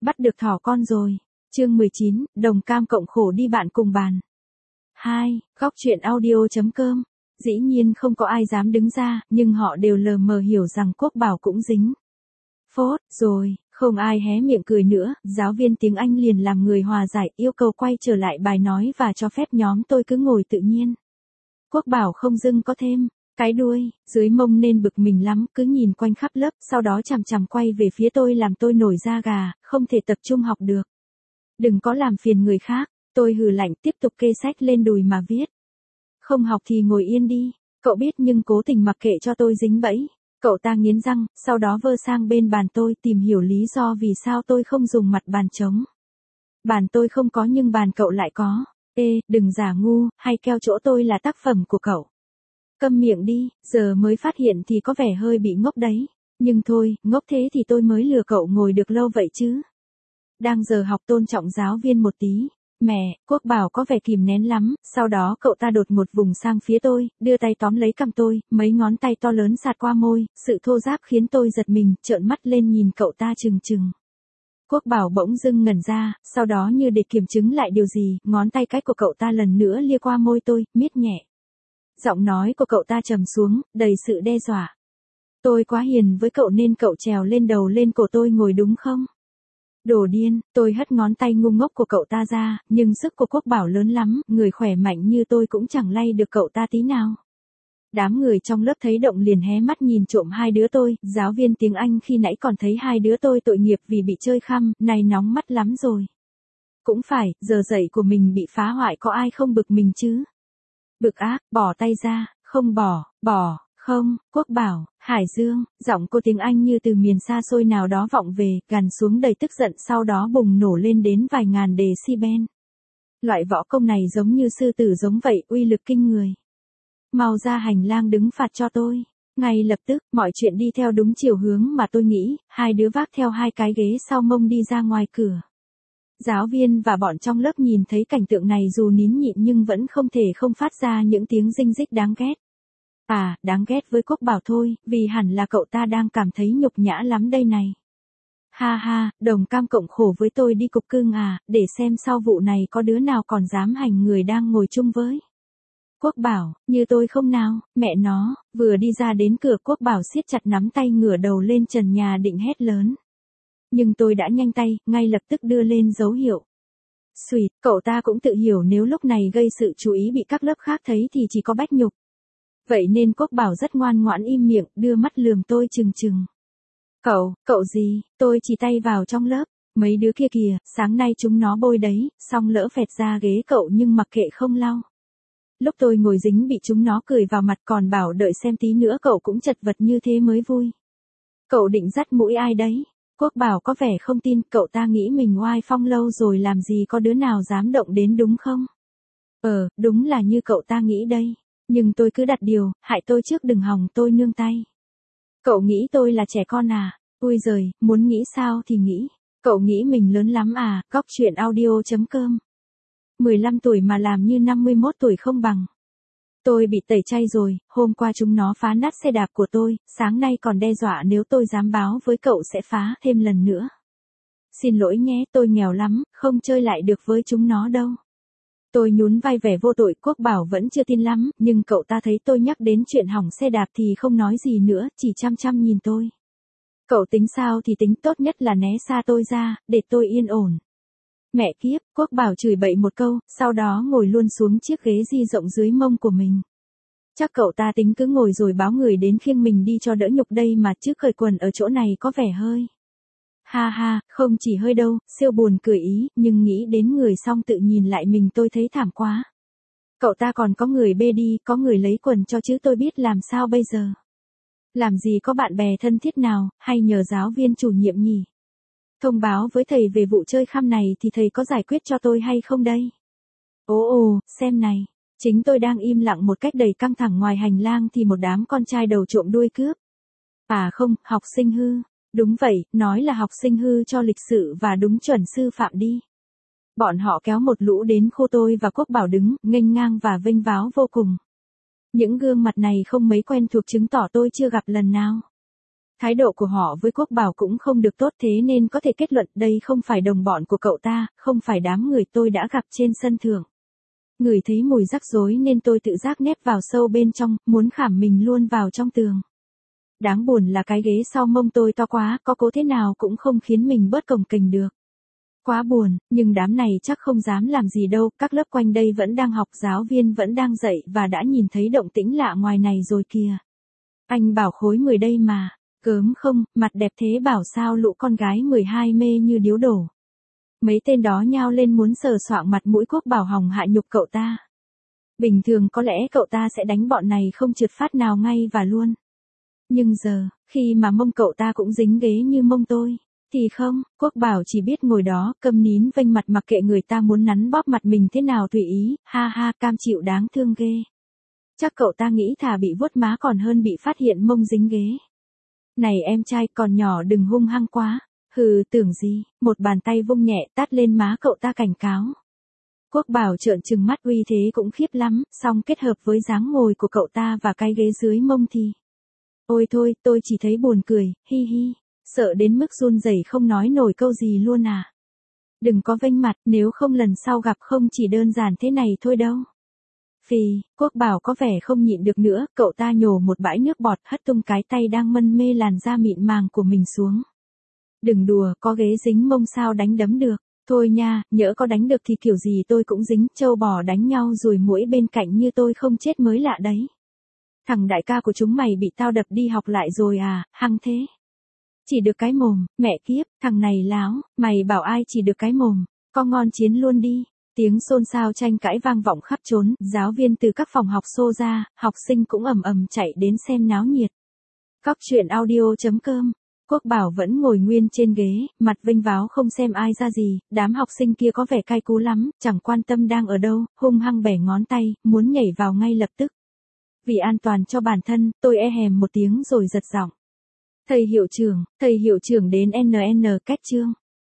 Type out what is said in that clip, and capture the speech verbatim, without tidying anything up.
Bắt được thỏ con rồi. Chương mười chín, đồng cam cộng khổ đi bạn cùng bàn. hai. Góc truyện audio chấm com. Dĩ nhiên không có ai dám đứng ra, nhưng họ đều lờ mờ hiểu rằng Quốc Bảo cũng dính. Phốt, rồi, không ai hé miệng cười nữa, giáo viên tiếng Anh liền làm người hòa giải, yêu cầu quay trở lại bài nói và cho phép nhóm tôi cứ ngồi tự nhiên. Quốc Bảo không dưng có thêm cái đuôi, dưới mông nên bực mình lắm, cứ nhìn quanh khắp lớp, sau đó chằm chằm quay về phía tôi làm tôi nổi da gà, không thể tập trung học được. Đừng có làm phiền người khác, tôi hừ lạnh tiếp tục kê sách lên đùi mà viết. Không học thì ngồi yên đi, cậu biết nhưng cố tình mặc kệ cho tôi dính bẫy. Cậu ta nghiến răng, sau đó vơ sang bên bàn tôi tìm hiểu lý do vì sao tôi không dùng mặt bàn trống. Bàn tôi không có nhưng bàn cậu lại có. Ê, đừng giả ngu, hay keo chỗ tôi là tác phẩm của cậu. Câm miệng đi, giờ mới phát hiện thì có vẻ hơi bị ngốc đấy. Nhưng thôi, ngốc thế thì tôi mới lừa cậu ngồi được lâu vậy chứ. Đang giờ học tôn trọng giáo viên một tí. Mẹ, Quốc Bảo có vẻ kìm nén lắm, sau đó cậu ta đột ngột vùng sang phía tôi, đưa tay tóm lấy cằm tôi, mấy ngón tay to lớn sạt qua môi, sự thô ráp khiến tôi giật mình, trợn mắt lên nhìn cậu ta trừng trừng. Quốc Bảo bỗng dưng ngẩn ra, sau đó như để kiểm chứng lại điều gì, ngón tay cái của cậu ta lần nữa lia qua môi tôi, miết nhẹ. Giọng nói của cậu ta trầm xuống, đầy sự đe dọa. Tôi quá hiền với cậu nên cậu trèo lên đầu lên cổ tôi ngồi đúng không? Đồ điên, tôi hất ngón tay ngu ngốc của cậu ta ra, nhưng sức của Quốc Bảo lớn lắm, người khỏe mạnh như tôi cũng chẳng lay được cậu ta tí nào. Đám người trong lớp thấy động liền hé mắt nhìn trộm hai đứa tôi, giáo viên tiếng Anh khi nãy còn thấy hai đứa tôi tội nghiệp vì bị chơi khăm, này nóng mắt lắm rồi. Cũng phải, giờ dạy của mình bị phá hoại có ai không bực mình chứ? Bực ác, bỏ tay ra, không bỏ, bỏ. Không, Quốc Bảo, Hải Dương, giọng cô tiếng Anh như từ miền xa xôi nào đó vọng về, gằn xuống đầy tức giận sau đó bùng nổ lên đến vài ngàn decibel. Loại võ công này giống như sư tử giống vậy, uy lực kinh người. Mau ra hành lang đứng phạt cho tôi. Ngay lập tức, mọi chuyện đi theo đúng chiều hướng mà tôi nghĩ, hai đứa vác theo hai cái ghế sau mông đi ra ngoài cửa. Giáo viên và bọn trong lớp nhìn thấy cảnh tượng này dù nín nhịn nhưng vẫn không thể không phát ra những tiếng rinh rích đáng ghét. À, đáng ghét với Quốc Bảo thôi, vì hẳn là cậu ta đang cảm thấy nhục nhã lắm đây này. Ha ha, đồng cam cộng khổ với tôi đi cục cưng à, để xem sau vụ này có đứa nào còn dám hành người đang ngồi chung với. Quốc Bảo, như tôi không nào, mẹ nó, vừa đi ra đến cửa Quốc Bảo siết chặt nắm tay ngửa đầu lên trần nhà định hét lớn. Nhưng tôi đã nhanh tay, ngay lập tức đưa lên dấu hiệu. Xùyt, cậu ta cũng tự hiểu nếu lúc này gây sự chú ý bị các lớp khác thấy thì chỉ có bách nhục. Vậy nên Quốc Bảo rất ngoan ngoãn im miệng, đưa mắt lườm tôi chừng chừng. Cậu, cậu gì, tôi chỉ tay vào trong lớp, mấy đứa kia kìa, sáng nay chúng nó bôi đấy, xong lỡ phẹt ra ghế cậu nhưng mặc kệ không lau. Lúc tôi ngồi dính bị chúng nó cười vào mặt còn bảo đợi xem tí nữa cậu cũng chật vật như thế mới vui. Cậu định dắt mũi ai đấy? Quốc Bảo có vẻ không tin, cậu ta nghĩ mình oai phong lâu rồi làm gì có đứa nào dám động đến đúng không? Ờ, đúng là như cậu ta nghĩ đây. Nhưng tôi cứ đặt điều, hại tôi trước đừng hòng tôi nương tay. Cậu nghĩ tôi là trẻ con à? Ui giời, muốn nghĩ sao thì nghĩ. Cậu nghĩ mình lớn lắm à? Góc truyện audio chấm com. mười lăm tuổi mà làm như năm mươi mốt tuổi không bằng. Tôi bị tẩy chay rồi, hôm qua chúng nó phá nát xe đạp của tôi, sáng nay còn đe dọa nếu tôi dám báo với cậu sẽ phá thêm lần nữa. Xin lỗi nhé, tôi nghèo lắm, không chơi lại được với chúng nó đâu. Tôi nhún vai vẻ vô tội, Quốc Bảo vẫn chưa tin lắm, nhưng cậu ta thấy tôi nhắc đến chuyện hỏng xe đạp thì không nói gì nữa, chỉ chăm chăm nhìn tôi. Cậu tính sao thì tính, tốt nhất là né xa tôi ra, để tôi yên ổn. Mẹ kiếp, Quốc Bảo chửi bậy một câu, sau đó ngồi luôn xuống chiếc ghế di rộng dưới mông của mình. Chắc cậu ta tính cứ ngồi rồi báo người đến khiêng mình đi cho đỡ nhục đây mà, chứ cởi quần ở chỗ này có vẻ hơi. Ha ha, không chỉ hơi đâu, siêu buồn cười ý, nhưng nghĩ đến người xong tự nhìn lại mình tôi thấy thảm quá. Cậu ta còn có người bê đi, có người lấy quần cho chứ tôi biết làm sao bây giờ. Làm gì có bạn bè thân thiết nào, hay nhờ giáo viên chủ nhiệm nhỉ? Thông báo với thầy về vụ chơi khăm này thì thầy có giải quyết cho tôi hay không đây? Ồ ồ, xem này, chính tôi đang im lặng một cách đầy căng thẳng ngoài hành lang thì một đám con trai đầu trộm đuôi cướp. À không, học sinh hư. Đúng vậy, nói là học sinh hư cho lịch sự và đúng chuẩn sư phạm đi. Bọn họ kéo một lũ đến khu tôi và Quốc Bảo đứng, nghênh ngang và vênh váo vô cùng. Những gương mặt này không mấy quen thuộc chứng tỏ tôi chưa gặp lần nào. Thái độ của họ với Quốc Bảo cũng không được tốt, thế nên có thể kết luận đây không phải đồng bọn của cậu ta, không phải đám người tôi đã gặp trên sân thượng. Ngửi thấy mùi rắc rối nên tôi tự giác nép vào sâu bên trong, muốn khảm mình luôn vào trong tường. Đáng buồn là cái ghế sau mông tôi to quá, có cố thế nào cũng không khiến mình bớt cồng kềnh được. Quá buồn, nhưng đám này chắc không dám làm gì đâu, các lớp quanh đây vẫn đang học, giáo viên vẫn đang dạy và đã nhìn thấy động tĩnh lạ ngoài này rồi kìa. Anh bảo khối mười đây mà, gớm không, mặt đẹp thế bảo sao lũ con gái mười hai mê như điếu đổ. Mấy tên đó nhao lên muốn sờ soạng mặt mũi Quốc Bảo hòng hạ nhục cậu ta. Bình thường có lẽ cậu ta sẽ đánh bọn này không trượt phát nào ngay và luôn. Nhưng giờ, khi mà mông cậu ta cũng dính ghế như mông tôi, thì không, Quốc Bảo chỉ biết ngồi đó, câm nín vênh mặt mặc kệ người ta muốn nắn bóp mặt mình thế nào tùy ý, ha ha, cam chịu đáng thương ghê. Chắc cậu ta nghĩ thà bị vuốt má còn hơn bị phát hiện mông dính ghế. Này em trai, còn nhỏ đừng hung hăng quá. Hừ, tưởng gì, một bàn tay vung nhẹ tát lên má cậu ta cảnh cáo. Quốc Bảo trợn trừng mắt, uy thế cũng khiếp lắm, song kết hợp với dáng ngồi của cậu ta và cái ghế dưới mông thì. Ôi thôi, tôi chỉ thấy buồn cười, hi hi, sợ đến mức run rẩy không nói nổi câu gì luôn à. Đừng có vênh mặt, nếu không lần sau gặp không chỉ đơn giản thế này thôi đâu. Phì, Quốc Bảo có vẻ không nhịn được nữa, cậu ta nhổ một bãi nước bọt, hất tung cái tay đang mân mê làn da mịn màng của mình xuống. Đừng đùa, có ghế dính mông sao đánh đấm được. Thôi nha, nhỡ có đánh được thì kiểu gì tôi cũng dính, trâu bò đánh nhau rồi muỗi bên cạnh như tôi không chết mới lạ đấy. Thằng đại ca của chúng mày bị tao đập đi học lại rồi à, hăng thế. Chỉ được cái mồm, mẹ kiếp, thằng này láo, mày bảo ai chỉ được cái mồm, có ngon chiến luôn đi. Tiếng xôn xao tranh cãi vang vọng khắp trốn, giáo viên từ các phòng học xô ra, học sinh cũng ầm ầm chạy đến xem náo nhiệt. Cóc truyện audio chấm com. Quốc Bảo vẫn ngồi nguyên trên ghế, mặt vênh váo không xem ai ra gì, đám học sinh kia có vẻ cay cú lắm, chẳng quan tâm đang ở đâu, hung hăng bẻ ngón tay, muốn nhảy vào ngay lập tức. Vì an toàn cho bản thân, tôi e hèm một tiếng rồi giật giọng. Thầy hiệu trưởng, thầy hiệu trưởng đến en en két chương.